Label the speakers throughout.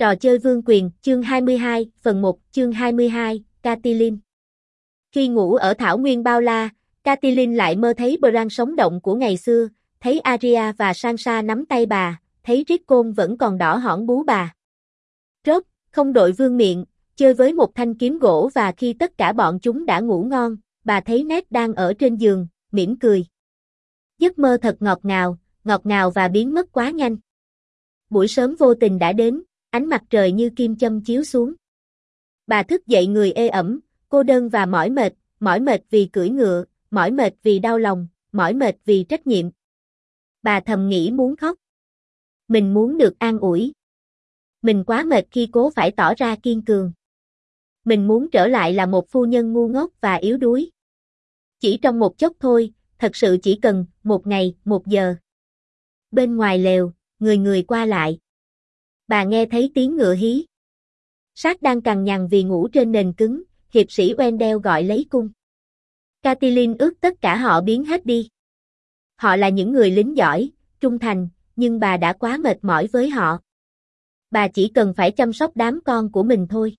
Speaker 1: Trò chơi vương quyền, chương 22, phần 1, chương 22, Catelyn. Khi ngủ ở thảo nguyên bao la, Catelyn lại mơ thấy Bran sống động của ngày xưa, thấy Arya và Sansa nắm tay bà, thấy Rickon vẫn còn đỏ hỏn bú bà. Rốt, không đội vương miện, chơi với một thanh kiếm gỗ và khi tất cả bọn chúng đã ngủ ngon, bà thấy Ned đang ở trên giường, mỉm cười. Giấc mơ thật ngọt ngào và biến mất quá nhanh. Buổi sớm vô tình đã đến, ánh mặt trời như kim châm chiếu xuống. Bà thức dậy người ê ẩm, cô đơn và mỏi mệt vì cưỡi ngựa, mỏi mệt vì đau lòng, mỏi mệt vì trách nhiệm. Bà thầm nghĩ muốn khóc. Mình muốn được an ủi. Mình quá mệt khi cố phải tỏ ra kiên cường. Mình muốn trở lại là một phu nhân ngu ngốc và yếu đuối. Chỉ trong một chốc thôi, thật sự chỉ cần một ngày, một giờ. Bên ngoài lều, người qua lại. Bà nghe thấy tiếng ngựa hí. Sát đang cằn nhằn vì ngủ trên nền cứng, hiệp sĩ Wendell gọi lấy cung. Catelyn ước tất cả họ biến hết đi. Họ là những người lính giỏi, trung thành, nhưng bà đã quá mệt mỏi với họ. Bà chỉ cần phải chăm sóc đám con của mình thôi.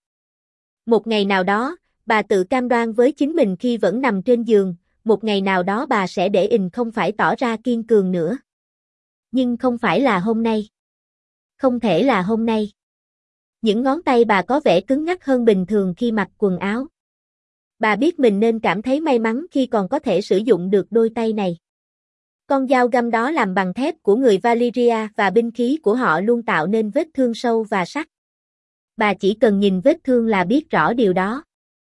Speaker 1: Một ngày nào đó, bà tự cam đoan với chính mình khi vẫn nằm trên giường, một ngày nào đó bà sẽ để không phải tỏ ra kiên cường nữa. Nhưng không phải là hôm nay. Không thể là hôm nay. Những ngón tay bà có vẻ cứng ngắc hơn bình thường khi mặc quần áo. Bà biết mình nên cảm thấy may mắn khi còn có thể sử dụng được đôi tay này. Con dao găm đó làm bằng thép của người Valyria và binh khí của họ luôn tạo nên vết thương sâu và sắc. Bà chỉ cần nhìn vết thương là biết rõ điều đó.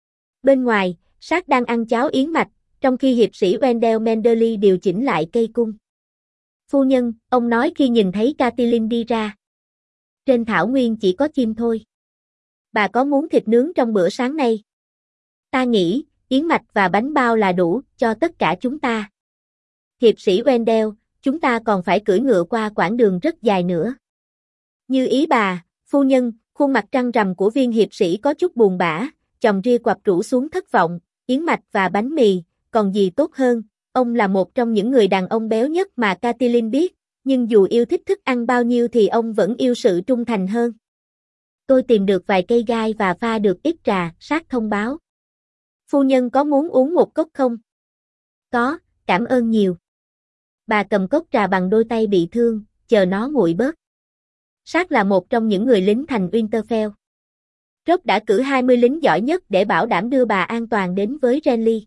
Speaker 1: Bên ngoài, Sát đang ăn cháo yến mạch, trong khi hiệp sĩ Wendell Manderly điều chỉnh lại cây cung. Phu nhân, ông nói khi nhìn thấy Catelyn đi ra. Trên thảo nguyên chỉ có chim thôi. Bà có muốn thịt nướng trong bữa sáng nay? Ta nghĩ, yến mạch và bánh bao là đủ cho tất cả chúng ta. Hiệp sĩ Wendell, chúng ta còn phải cưỡi ngựa qua quãng đường rất dài nữa. Như ý bà, phu nhân, khuôn mặt trăng rằm của viên hiệp sĩ có chút buồn bã, chòm ria quặp rũ xuống thất vọng, yến mạch và bánh mì, còn gì tốt hơn, ông là một trong những người đàn ông béo nhất mà Catelyn biết. Nhưng dù yêu thích thức ăn bao nhiêu thì ông vẫn yêu sự trung thành hơn. Tôi tìm được vài cây gai và pha được ít trà, Sát thông báo. Phu nhân có muốn uống một cốc không? Có, cảm ơn nhiều. Bà cầm cốc trà bằng đôi tay bị thương, chờ nó nguội bớt. Sát là một trong những người lính thành Winterfell. Robb đã cử 20 lính giỏi nhất để bảo đảm đưa bà an toàn đến với Renly.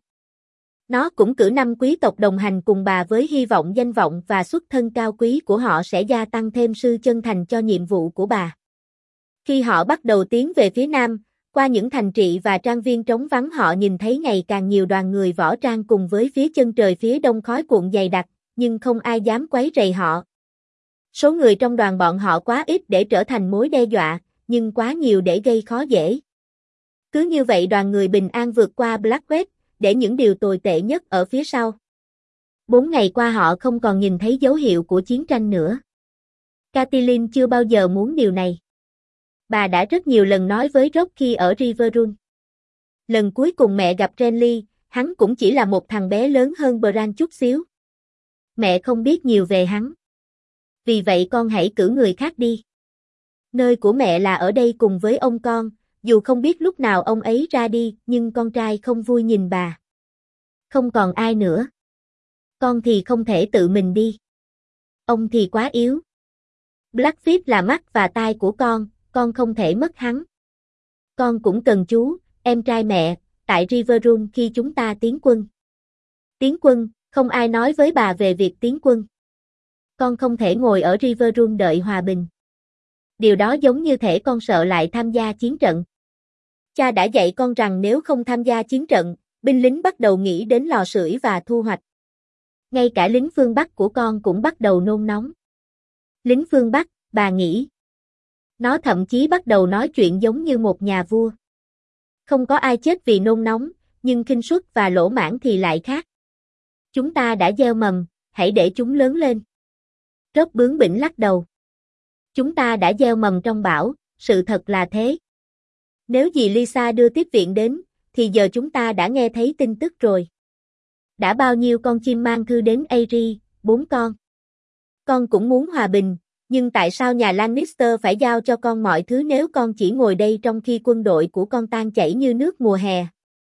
Speaker 1: Nó cũng cử 5 quý tộc đồng hành cùng bà với hy vọng danh vọng và xuất thân cao quý của họ sẽ gia tăng thêm sự chân thành cho nhiệm vụ của bà. Khi họ bắt đầu tiến về phía nam, qua những thành trị và trang viên trống vắng họ nhìn thấy ngày càng nhiều đoàn người võ trang cùng với phía chân trời phía đông khói cuộn dày đặc, nhưng không ai dám quấy rầy họ. Số người trong đoàn bọn họ quá ít để trở thành mối đe dọa, nhưng quá nhiều để gây khó dễ. Cứ như vậy đoàn người bình an vượt qua Blackwater, để những điều tồi tệ nhất ở phía sau. 4 ngày qua họ không còn nhìn thấy dấu hiệu của chiến tranh nữa. Catelyn chưa bao giờ muốn điều này. Bà đã rất nhiều lần nói với Robb khi ở Riverrun. Lần cuối cùng mẹ gặp Renly, hắn cũng chỉ là một thằng bé lớn hơn Bran chút xíu. Mẹ không biết nhiều về hắn. Vì vậy con hãy cử người khác đi. Nơi của mẹ là ở đây cùng với ông con. Dù không biết lúc nào ông ấy ra đi, nhưng con trai không vui nhìn bà. Không còn ai nữa. Con thì không thể tự mình đi. Ông thì quá yếu. Blackfeet là mắt và tai của con không thể mất hắn. Con cũng cần chú, em trai mẹ, tại Riverrun khi chúng ta tiến quân. Tiến quân, không ai nói với bà về việc tiến quân. Con không thể ngồi ở Riverrun đợi hòa bình. Điều đó giống như thể con sợ lại tham gia chiến trận. Cha đã dạy con rằng nếu không tham gia chiến trận, binh lính bắt đầu nghĩ đến lò sưởi và thu hoạch. Ngay cả lính phương Bắc của con cũng bắt đầu nôn nóng. Lính phương Bắc, bà nghĩ. Nó thậm chí bắt đầu nói chuyện giống như một nhà vua. Không có ai chết vì nôn nóng, nhưng khinh suất và lỗ mãng thì lại khác. Chúng ta đã gieo mầm, hãy để chúng lớn lên. Robb bướng bỉnh lắc đầu. Chúng ta đã gieo mầm trong bão, sự thật là thế. Nếu dì Lisa đưa tiếp viện đến, thì giờ chúng ta đã nghe thấy tin tức rồi. Đã bao nhiêu con chim mang thư đến Aerie, 4 con. Con cũng muốn hòa bình, Nhưng tại sao nhà Lannister phải giao cho con mọi thứ nếu con chỉ ngồi đây trong khi quân đội của con tan chảy như nước mùa hè?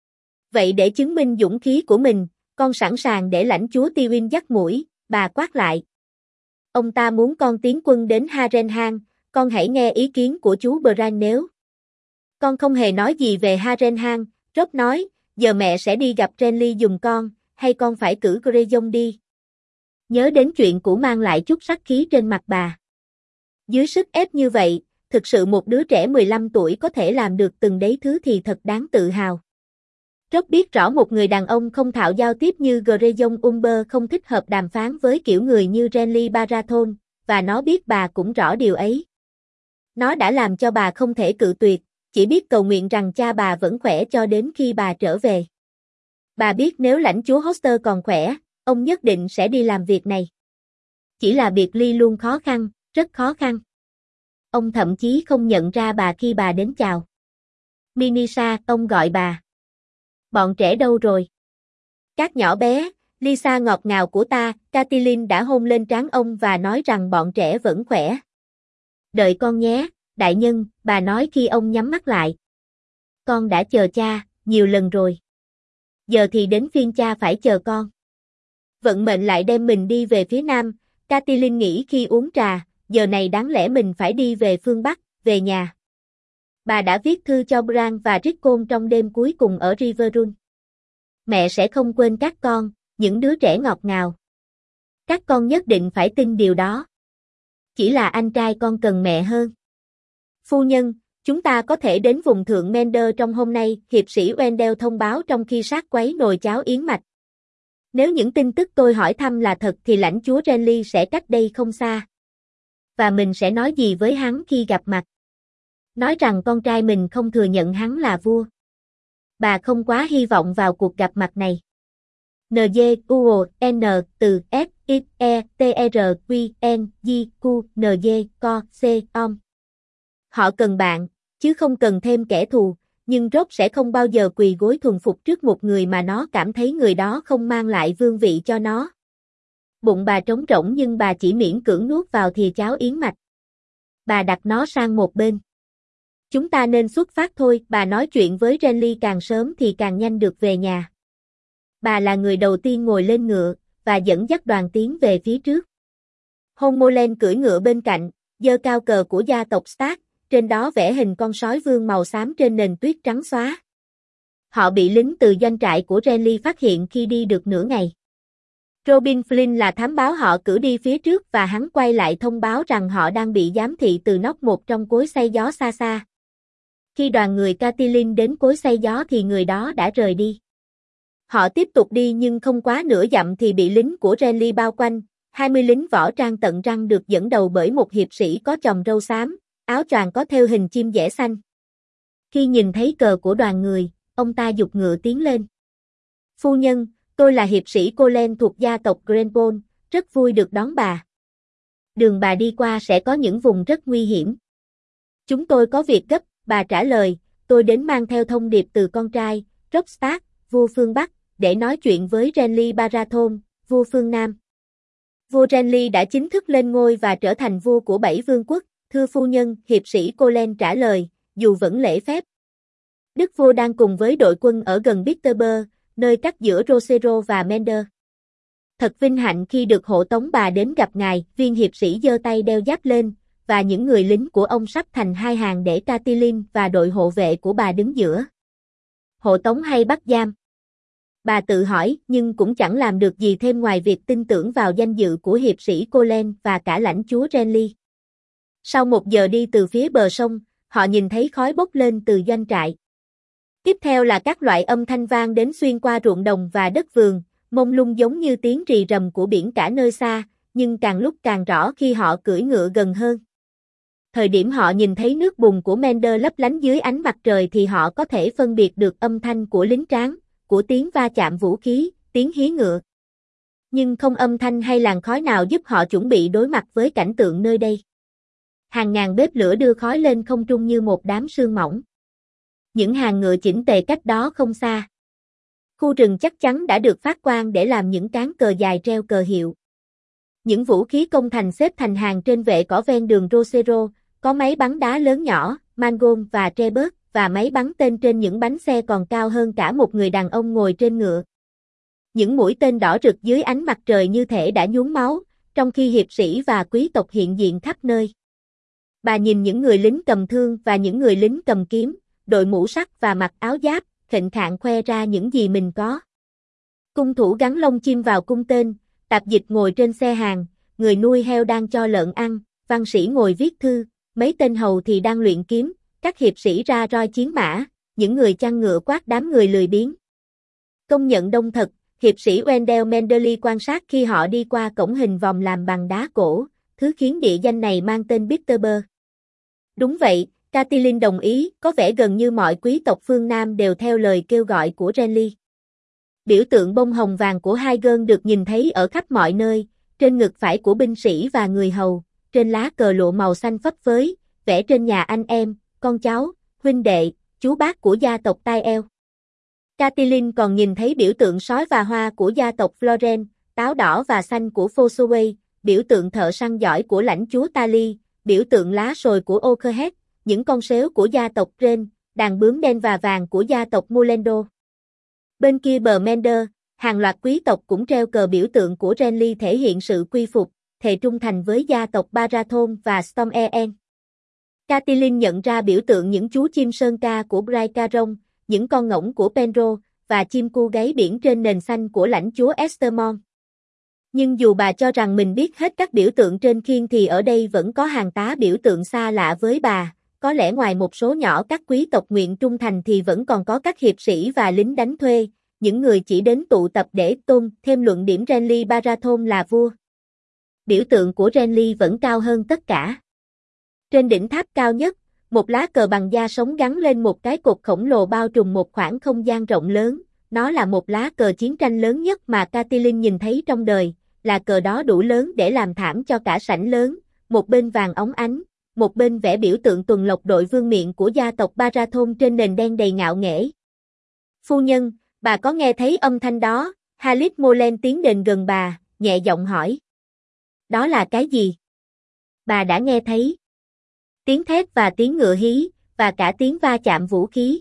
Speaker 1: Vậy để chứng minh dũng khí của mình, con sẵn sàng để lãnh chúa Tywin dắt mũi, bà quát lại. Ông ta muốn con tiến quân đến Harrenhal, con hãy nghe ý kiến của chú Bran nếu. Con không hề nói gì về Harrenhal, Robb nói, giờ mẹ sẽ đi gặp Renly giùm con, hay con phải cử Greyjohn đi. Nhớ đến chuyện cũ mang lại chút sát khí trên mặt bà. Dưới sức ép như vậy, thực sự một đứa trẻ 15 tuổi có thể làm được từng đấy thứ thì thật đáng tự hào. Robb biết rõ một người đàn ông không thạo giao tiếp như Greyjohn Umber không thích hợp đàm phán với kiểu người như Renly Baratheon, và nó biết bà cũng rõ điều ấy. Nó đã làm cho bà không thể cự tuyệt, chỉ biết cầu nguyện rằng cha bà vẫn khỏe cho đến khi bà trở về. Bà biết nếu lãnh chúa Hoster còn khỏe, ông nhất định sẽ đi làm việc này. Chỉ là biệt ly luôn khó khăn, rất khó khăn. Ông thậm chí không nhận ra bà khi bà đến chào. Minisa, ông gọi bà. Bọn trẻ đâu rồi? Các nhỏ bé, Lisa ngọt ngào của ta, Catelyn đã hôn lên trán ông và nói rằng bọn trẻ vẫn khỏe. Đợi con nhé, đại nhân, bà nói khi ông nhắm mắt lại. Con đã chờ cha, nhiều lần rồi. Giờ thì đến phiên cha phải chờ con. Vận mệnh lại đem mình đi về phía nam, Catelyn nghĩ khi uống trà, giờ này đáng lẽ mình phải đi về phương Bắc, về nhà. Bà đã viết thư cho Bran và Rickon trong đêm cuối cùng ở Riverrun. Mẹ sẽ không quên các con, những đứa trẻ ngọt ngào. Các con nhất định phải tin điều đó. Chỉ là anh trai con cần mẹ hơn. Phu nhân, chúng ta có thể đến vùng thượng Mender trong hôm nay, hiệp sĩ Wendell thông báo trong khi sát quấy nồi cháo yến mạch. Nếu những tin tức tôi hỏi thăm là thật thì lãnh chúa Renly sẽ cách đây không xa. Và mình sẽ nói gì với hắn khi gặp mặt? Nói rằng con trai mình không thừa nhận hắn là vua. Bà không quá hy vọng vào cuộc gặp mặt này. NGUON từ S I E T R Q N G Q N G Co C OM. Họ cần bạn, chứ không cần thêm kẻ thù, nhưng Robb sẽ không bao giờ quỳ gối thuần phục trước một người mà nó cảm thấy người đó không mang lại vương vị cho nó. Bụng bà trống rỗng nhưng bà chỉ miễn cưỡng nuốt vào thìa cháo yến mạch. Bà đặt nó sang một bên. Chúng ta nên xuất phát thôi, bà nói chuyện với Renly càng sớm thì càng nhanh được về nhà. Bà là người đầu tiên ngồi lên ngựa, và dẫn dắt đoàn tiến về phía trước. Homeland cưỡi ngựa bên cạnh, giơ cao cờ của gia tộc Stark, trên đó vẽ hình con sói vương màu xám trên nền tuyết trắng xóa. Họ bị lính từ doanh trại của Renly phát hiện khi đi được nửa ngày. Robin Flynn là thám báo họ cử đi phía trước và hắn quay lại thông báo rằng họ đang bị giám thị từ nóc một trong cối xay gió xa xa. Khi đoàn người Catelyn đến cối xay gió thì người đó đã rời đi. Họ tiếp tục đi nhưng không quá nửa dặm thì bị lính của Renly bao quanh, 20 lính võ trang tận răng được dẫn đầu bởi một hiệp sĩ có chòm râu xám, áo choàng có thêu hình chim dẻ xanh. Khi nhìn thấy cờ của đoàn người, ông ta giục ngựa tiến lên. Phu nhân, tôi là hiệp sĩ Colen thuộc gia tộc Grenbold, rất vui được đón bà. Đường bà đi qua sẽ có những vùng rất nguy hiểm. Chúng tôi có việc gấp, bà trả lời, tôi đến mang theo thông điệp từ con trai, Robb Stark, vua phương Bắc, để nói chuyện với Renly Baratheon, vua phương Nam. Vua Renly đã chính thức lên ngôi và trở thành vua của 7 vương quốc, thưa phu nhân, hiệp sĩ Colen trả lời, dù vẫn lễ phép. Đức vua đang cùng với đội quân ở gần Bitterburg, nơi cắt giữa Rothero và Mender. Thật vinh hạnh khi được hộ tống bà đến gặp ngài, viên hiệp sĩ giơ tay đeo giáp lên, và những người lính của ông sắp thành hai hàng để Catelyn và đội hộ vệ của bà đứng giữa. Hộ tống hay bắt giam? Bà tự hỏi, nhưng cũng chẳng làm được gì thêm ngoài việc tin tưởng vào danh dự của hiệp sĩ Colen và cả lãnh chúa Renly. Sau một giờ đi từ phía bờ sông, họ nhìn thấy khói bốc lên từ doanh trại. Tiếp theo là các loại âm thanh vang đến xuyên qua ruộng đồng và đất vườn, mông lung giống như tiếng rì rầm của biển cả nơi xa, nhưng càng lúc càng rõ khi họ cưỡi ngựa gần hơn. Thời điểm họ nhìn thấy nước bùn của Mender lấp lánh dưới ánh mặt trời thì họ có thể phân biệt được âm thanh của lính tráng, của tiếng va chạm vũ khí, tiếng hí ngựa. Nhưng không âm thanh hay làn khói nào giúp họ chuẩn bị đối mặt với cảnh tượng nơi đây. Hàng ngàn bếp lửa đưa khói lên không trung như một đám sương mỏng. Những hàng ngựa chỉnh tề cách đó không xa. Khu rừng chắc chắn đã được phát quang để làm những cán cờ dài treo cờ hiệu. Những vũ khí công thành xếp thành hàng trên vệ cỏ ven đường Rosero, có máy bắn đá lớn nhỏ, Mangom và Trebus, và máy bắn tên trên những bánh xe còn cao hơn cả một người đàn ông ngồi trên ngựa. Những mũi tên đỏ rực dưới ánh mặt trời như thể đã nhuốm máu, trong khi hiệp sĩ và quý tộc hiện diện khắp nơi. Bà nhìn những người lính cầm thương và những người lính cầm kiếm, đội mũ sắt và mặc áo giáp, khệnh khạng khoe ra những gì mình có. Cung thủ gắn lông chim vào cung tên, tạp dịch ngồi trên xe hàng, người nuôi heo đang cho lợn ăn, văn sĩ ngồi viết thư, mấy tên hầu thì đang luyện kiếm, các hiệp sĩ ra roi chiến mã, những người chăn ngựa quát đám người lười biếng. Công nhận đông thật, hiệp sĩ Wendell Menderly quan sát khi họ đi qua cổng hình vòm làm bằng đá cổ, thứ khiến địa danh này mang tên Bitterberg. Đúng vậy, Catiline đồng ý, có vẻ gần như mọi quý tộc phương Nam đều theo lời kêu gọi của Renly. Biểu tượng bông hồng vàng của Hagen được nhìn thấy ở khắp mọi nơi, trên ngực phải của binh sĩ và người hầu, trên lá cờ lụa màu xanh phấp phới, vẽ trên nhà anh em, con cháu, huynh đệ, chú bác của gia tộc Tai Eo. Catiline còn nhìn thấy biểu tượng sói và hoa của gia tộc Florence, táo đỏ và xanh của Fosway, biểu tượng thợ săn giỏi của lãnh chúa Tali, biểu tượng lá sồi của Okerhead, những con sếu của gia tộc Ren, đàn bướm đen và vàng của gia tộc Mulendo. Bên kia bờ Mender, hàng loạt quý tộc cũng treo cờ biểu tượng của Renly thể hiện sự quy phục, thề trung thành với gia tộc Barathon và Storm-E'en. Catiline nhận ra biểu tượng những chú chim sơn ca của Brycaron, những con ngỗng của Penro, và chim cu gáy biển trên nền xanh của lãnh chúa Estermon. Nhưng dù bà cho rằng mình biết hết các biểu tượng trên khiên thì ở đây vẫn có hàng tá biểu tượng xa lạ với bà, có lẽ ngoài một số nhỏ các quý tộc nguyện trung thành thì vẫn còn có các hiệp sĩ và lính đánh thuê, những người chỉ đến tụ tập để tôn thêm luận điểm Renly Barathon là vua. Biểu tượng của Renly vẫn cao hơn tất cả. Trên đỉnh tháp cao nhất, một lá cờ bằng da sống gắn lên một cái cột khổng lồ bao trùm một khoảng không gian rộng lớn, nó là một lá cờ chiến tranh lớn nhất mà Catiline nhìn thấy trong đời, là cờ đó đủ lớn để làm thảm cho cả sảnh lớn, một bên vàng óng ánh, một bên vẽ biểu tượng tuần lộc đội vương miện của gia tộc Barathon trên nền đen đầy ngạo nghễ. Phu nhân, bà có nghe thấy âm thanh đó? Halit Molen tiến đến gần bà, nhẹ giọng hỏi. Đó là cái gì? Bà đã nghe thấy tiếng thét và tiếng ngựa hí, và cả tiếng va chạm vũ khí.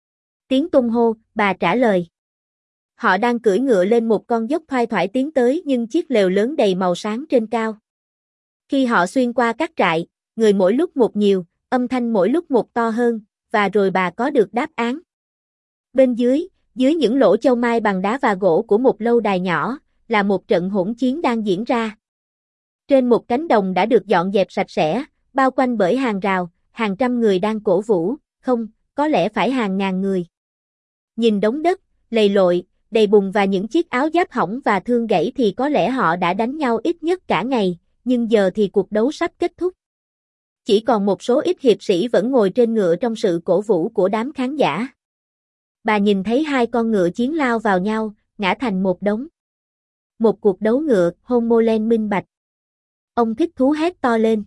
Speaker 1: Tiếng tung hô, bà trả lời. Họ đang cưỡi ngựa lên một con dốc thoai thoải tiến tới nhưng chiếc lều lớn đầy màu sáng trên cao. Khi họ xuyên qua các trại, người mỗi lúc một nhiều, âm thanh mỗi lúc một to hơn, và rồi bà có được đáp án. Bên dưới những lỗ châu mai bằng đá và gỗ của một lâu đài nhỏ, là một trận hỗn chiến đang diễn ra. Trên một cánh đồng đã được dọn dẹp sạch sẽ, bao quanh bởi hàng rào, hàng trăm người đang cổ vũ, không, có lẽ phải hàng ngàn người. Nhìn đống đất, lầy lội, đầy bùn và những chiếc áo giáp hỏng và thương gãy thì có lẽ họ đã đánh nhau ít nhất cả ngày, nhưng giờ thì cuộc đấu sắp kết thúc. Chỉ còn một số ít hiệp sĩ vẫn ngồi trên ngựa trong sự cổ vũ của đám khán giả. Bà nhìn thấy hai con ngựa chiến lao vào nhau, ngã thành một đống. Một cuộc đấu ngựa, Homolen minh bạch. Ông thích thú hét to lên.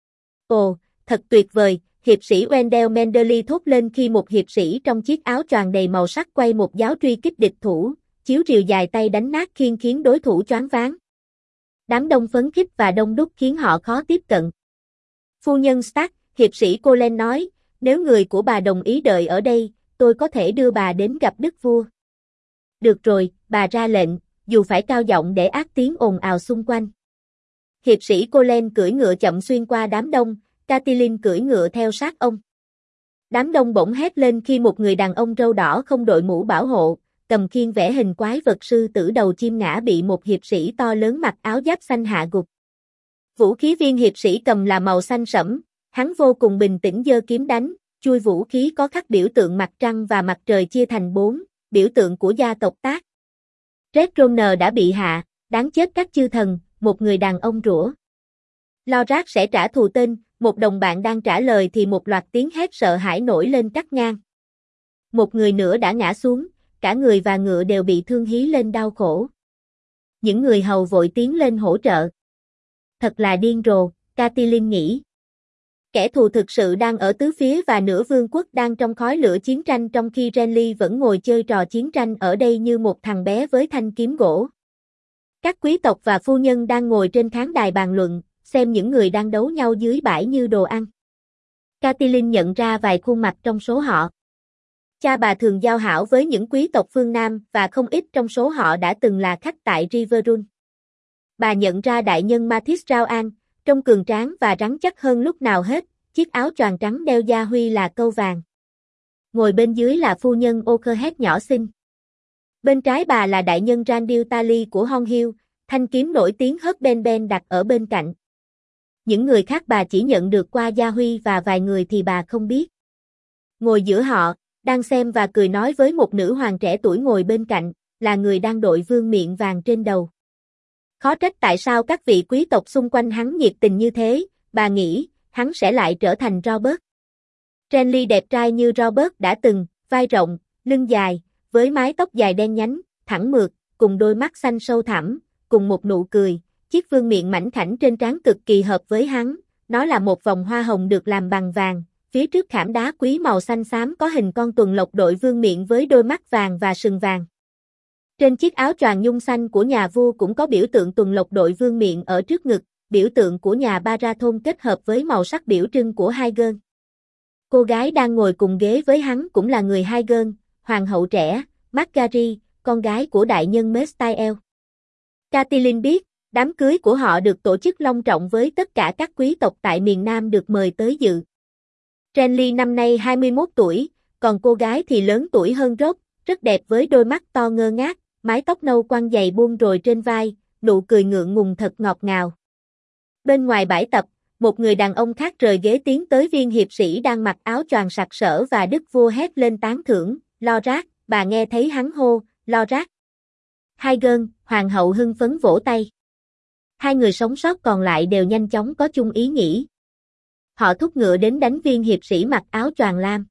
Speaker 1: Ồ, thật tuyệt vời, hiệp sĩ Wendell Menderly thốt lên khi một hiệp sĩ trong chiếc áo choàng đầy màu sắc quay một giáo truy kích địch thủ, chiếu rìu dài tay đánh nát khiên khiến đối thủ choáng váng. Đám đông phấn khích và đông đúc khiến họ khó tiếp cận. Phu nhân Stark, hiệp sĩ Colen nói, nếu người của bà đồng ý đợi ở đây, tôi có thể đưa bà đến gặp đức vua. Được rồi, bà ra lệnh, dù phải cao giọng để át tiếng ồn ào xung quanh. Hiệp sĩ Colen cưỡi ngựa chậm xuyên qua đám đông, Catiline cưỡi ngựa theo sát ông. Đám đông bỗng hét lên khi một người đàn ông râu đỏ không đội mũ bảo hộ, cầm khiên vẽ hình quái vật sư tử đầu chim ngã bị một hiệp sĩ to lớn mặc áo giáp xanh hạ gục. Vũ khí viên hiệp sĩ cầm là màu xanh sẫm, hắn vô cùng bình tĩnh giơ kiếm đánh, chuôi vũ khí có khắc biểu tượng mặt trăng và mặt trời chia thành 4, biểu tượng của gia tộc Tác. Red Runner đã bị hạ, đáng chết các chư thần, một người đàn ông rủa. Lorak sẽ trả thù tên, một đồng bạn đang trả lời thì một loạt tiếng hét sợ hãi nổi lên cắt ngang. Một người nữa đã ngã xuống, cả người và ngựa đều bị thương hí lên đau khổ. Những người hầu vội tiến lên hỗ trợ. Thật là điên rồ, Catiline nghĩ. Kẻ thù thực sự đang ở tứ phía và nửa vương quốc đang trong khói lửa chiến tranh trong khi Renly vẫn ngồi chơi trò chiến tranh ở đây như một thằng bé với thanh kiếm gỗ. Các quý tộc và phu nhân đang ngồi trên khán đài bàn luận, xem những người đang đấu nhau dưới bãi như đồ ăn. Catelyn nhận ra vài khuôn mặt trong số họ. Cha bà thường giao hảo với những quý tộc phương Nam và không ít trong số họ đã từng là khách tại Riverrun. Bà nhận ra đại nhân Mathis Raoan, trông cường tráng và rắn chắc hơn lúc nào hết, chiếc áo choàng trắng đeo gia huy là câu vàng. Ngồi bên dưới là phu nhân Oakerhead nhỏ xinh. Bên trái bà là đại nhân Randil Tali của Hon Hill, thanh kiếm nổi tiếng hớt ben ben đặt ở bên cạnh. Những người khác bà chỉ nhận được qua gia huy và vài người thì bà không biết. Ngồi giữa họ, đang xem và cười nói với một nữ hoàng trẻ tuổi ngồi bên cạnh, là người đang đội vương miện vàng trên đầu. Khó trách tại sao các vị quý tộc xung quanh hắn nhiệt tình như thế, bà nghĩ, hắn sẽ lại trở thành Robert. Renly đẹp trai như Robert đã từng, vai rộng, lưng dài, với mái tóc dài đen nhánh, thẳng mượt, cùng đôi mắt xanh sâu thẳm, cùng một nụ cười, chiếc vương miện mảnh khảnh trên trán cực kỳ hợp với hắn, nó là một vòng hoa hồng được làm bằng vàng, phía trước khảm đá quý màu xanh xám có hình con tuần lộc đội vương miện với đôi mắt vàng và sừng vàng. Trên chiếc áo choàng nhung xanh của nhà vua cũng có biểu tượng tuần lộc đội vương miện ở trước ngực, biểu tượng của nhà Baratheon kết hợp với màu sắc biểu trưng của Aegon. Cô gái đang ngồi cùng ghế với hắn cũng là người Aegon, hoàng hậu trẻ, Margaery, con gái của đại nhân Mestiel. Catelyn biết, đám cưới của họ được tổ chức long trọng với tất cả các quý tộc tại miền Nam được mời tới dự. Renly năm nay 21 tuổi, còn cô gái thì lớn tuổi hơn Robb, rất đẹp với đôi mắt to ngơ ngác, mái tóc nâu quăn dày buông rồi trên vai, nụ cười ngượng ngùng thật ngọt ngào. Bên ngoài bãi tập, một người đàn ông khác rời ghế tiến tới viên hiệp sĩ đang mặc áo choàng sặc sỡ và đức vua hét lên tán thưởng, Loras, bà nghe thấy hắn hô, Loras. Aegon, hoàng hậu hưng phấn vỗ tay. Hai người sống sót còn lại đều nhanh chóng có chung ý nghĩ. Họ thúc ngựa đến đánh viên hiệp sĩ mặc áo choàng lam.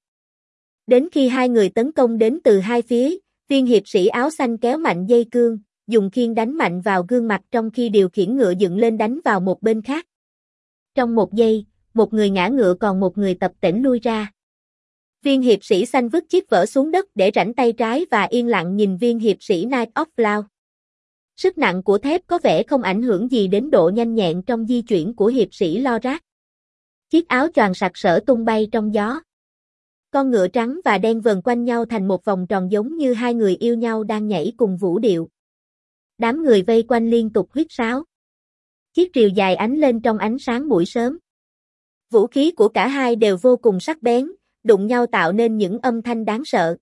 Speaker 1: Đến khi hai người tấn công đến từ hai phía, viên hiệp sĩ áo xanh kéo mạnh dây cương, dùng khiên đánh mạnh vào gương mặt trong khi điều khiển ngựa dựng lên đánh vào một bên khác. Trong một giây, một người ngã ngựa còn một người tập tễnh lui ra. Viên hiệp sĩ xanh vứt chiếc vở xuống đất để rảnh tay trái và yên lặng nhìn viên hiệp sĩ Knight of Flow. Sức nặng của thép có vẻ không ảnh hưởng gì đến độ nhanh nhẹn trong di chuyển của hiệp sĩ Loras. Chiếc áo choàng sặc sỡ tung bay trong gió. Con ngựa trắng và đen vần quanh nhau thành một vòng tròn giống như hai người yêu nhau đang nhảy cùng vũ điệu. Đám người vây quanh liên tục huýt sáo. Chiếc rìu dài ánh lên trong ánh sáng buổi sớm. Vũ khí của cả hai đều vô cùng sắc bén, đụng nhau tạo nên những âm thanh đáng sợ.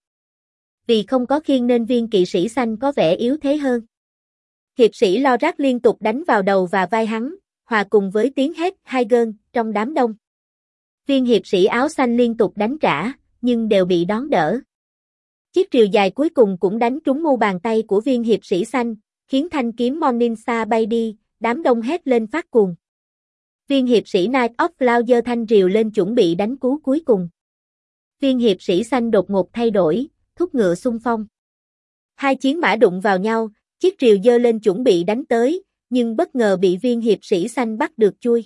Speaker 1: Vì không có khiên nên viên kỵ sĩ xanh có vẻ yếu thế hơn. Hiệp sĩ Loras liên tục đánh vào đầu và vai hắn, hòa cùng với tiếng hét Aegon trong đám đông. Viên hiệp sĩ áo xanh liên tục đánh trả, nhưng đều bị đón đỡ. Chiếc rìu dài cuối cùng cũng đánh trúng mu bàn tay của viên hiệp sĩ xanh, khiến thanh kiếm Morning Star bay đi, đám đông hét lên phát cuồng. Viên hiệp sĩ Knight of Flow giơ thanh rìu lên chuẩn bị đánh cú cuối cùng. Viên hiệp sĩ xanh đột ngột thay đổi, thúc ngựa xung phong. Hai chiến mã đụng vào nhau, chiếc rìu giơ lên chuẩn bị đánh tới, nhưng bất ngờ bị viên hiệp sĩ xanh bắt được chui.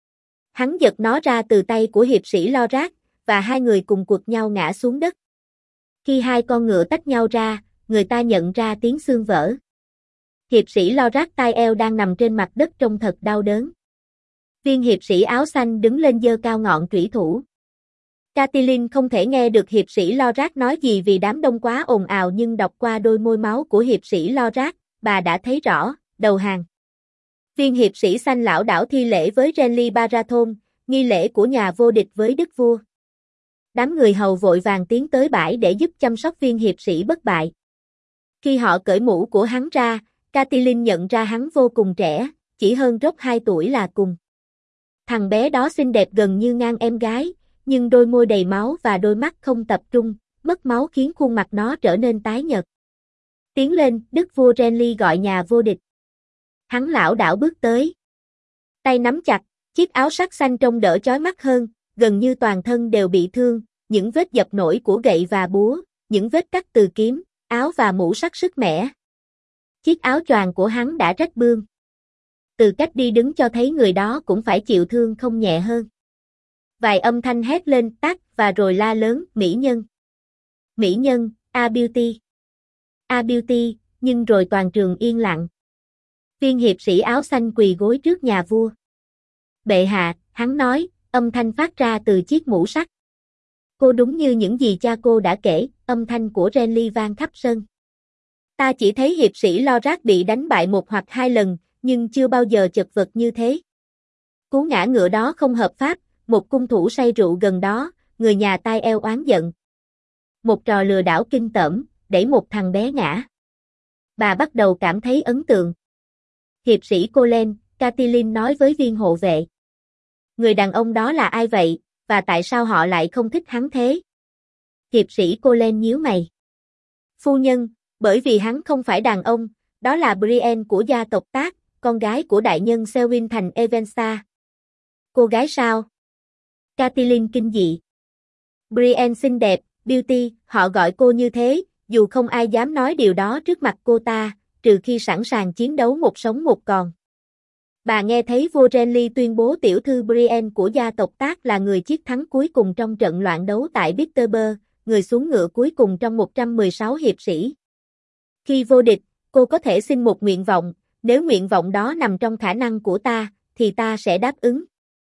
Speaker 1: Hắn giật nó ra từ tay của hiệp sĩ Loras, và hai người cùng quật nhau ngã xuống đất. Khi hai con ngựa tách nhau ra, người ta nhận ra tiếng xương vỡ. Hiệp sĩ Loras tai eo đang nằm trên mặt đất trông thật đau đớn. Viên hiệp sĩ áo xanh đứng lên giơ cao ngọn trủy thủ. Catelyn không thể nghe được hiệp sĩ Loras nói gì vì đám đông quá ồn ào, nhưng đọc qua đôi môi máu của hiệp sĩ Loras, bà đã thấy rõ, đầu hàng. Viên hiệp sĩ xanh lảo đảo thi lễ với Renly Baratheon, nghi lễ của nhà vô địch với đức vua. Đám người hầu vội vàng tiến tới bãi để giúp chăm sóc viên hiệp sĩ bất bại. Khi họ cởi mũ của hắn ra, Catelyn nhận ra hắn vô cùng trẻ, chỉ hơn Robb 2 tuổi là cùng. Thằng bé đó xinh đẹp gần như ngang em gái, nhưng đôi môi đầy máu và đôi mắt không tập trung, mất máu khiến khuôn mặt nó trở nên tái nhợt. Tiến lên, đức vua Renly gọi nhà vô địch. Hắn lảo đảo bước tới. Tay nắm chặt, chiếc áo sắt xanh trông đỡ chói mắt hơn, gần như toàn thân đều bị thương, những vết dập nổi của gậy và búa, những vết cắt từ kiếm, áo và mũ sắt sứt mẻ. Chiếc áo choàng của hắn đã rách bươm. Từ cách đi đứng cho thấy người đó cũng phải chịu thương không nhẹ hơn. Vài âm thanh hét lên tát và rồi la lớn, mỹ nhân. Mỹ nhân, A Beauty. A Beauty, nhưng rồi toàn trường yên lặng. Viên hiệp sĩ áo xanh quỳ gối trước nhà vua. Bệ hạ, hắn nói, âm thanh phát ra từ chiếc mũ sắt. Cô đúng như những gì cha cô đã kể, âm thanh của Renly vang khắp sân. Ta chỉ thấy hiệp sĩ Loras bị đánh bại một hoặc hai lần, nhưng chưa bao giờ chật vật như thế. Cú ngã ngựa đó không hợp pháp, một cung thủ say rượu gần đó, người nhà tai eo oán giận. Một trò lừa đảo kinh tởm, đẩy một thằng bé ngã. Bà bắt đầu cảm thấy ấn tượng. Hiệp sĩ Colen, Catelyn nói với viên hộ vệ. Người đàn ông đó là ai vậy, và tại sao họ lại không thích hắn thế? Hiệp sĩ Colen nhíu mày. Phu nhân, bởi vì hắn không phải đàn ông, đó là Brienne của gia tộc Tác, con gái của đại nhân Selwyn thành Evensa. Cô gái sao? Catelyn kinh dị. Brienne xinh đẹp, Beauty, họ gọi cô như thế, dù không ai dám nói điều đó trước mặt cô ta, trừ khi sẵn sàng chiến đấu một sống một còn. Bà nghe thấy vua Renly tuyên bố tiểu thư Brienne của gia tộc Tác là người chiến thắng cuối cùng trong trận loạn đấu tại Bitterburg, người xuống ngựa cuối cùng trong 116 hiệp sĩ. Khi vô địch, cô có thể xin một nguyện vọng, nếu nguyện vọng đó nằm trong khả năng của ta, thì ta sẽ đáp ứng.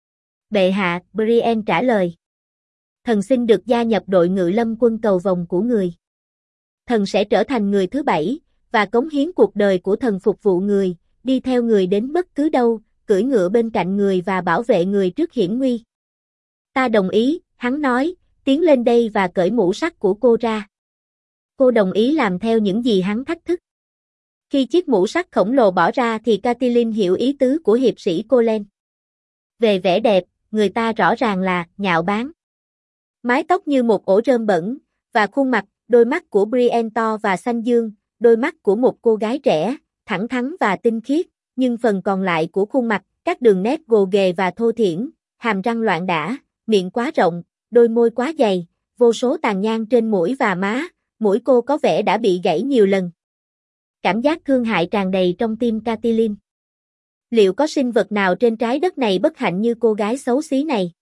Speaker 1: Bệ hạ, Brienne trả lời. Thần xin được gia nhập đội ngự lâm quân cầu vồng của người. Thần sẽ trở thành người thứ 7, và cống hiến cuộc đời của thần phục vụ người, đi theo người đến bất cứ đâu, cưỡi ngựa bên cạnh người và bảo vệ người trước hiểm nguy. Ta đồng ý, hắn nói, tiến lên đây và cởi mũ sắt của cô ra. Cô đồng ý làm theo những gì hắn thách thức. Khi chiếc mũ sắt khổng lồ bỏ ra thì Catelyn hiểu ý tứ của hiệp sĩ Colen. Về vẻ đẹp, người ta rõ ràng là nhạo báng. Mái tóc như một ổ rơm bẩn, và khuôn mặt, đôi mắt của Brienne to và xanh dương, đôi mắt của một cô gái trẻ, thẳng thắn và tinh khiết, nhưng phần còn lại của khuôn mặt, các đường nét gồ ghề và thô thiển, hàm răng loạn đả, miệng quá rộng, đôi môi quá dày, vô số tàn nhang trên mũi và má, mũi cô có vẻ đã bị gãy nhiều lần. Cảm giác thương hại tràn đầy trong tim Catelyn. Liệu có sinh vật nào trên trái đất này bất hạnh như cô gái xấu xí này?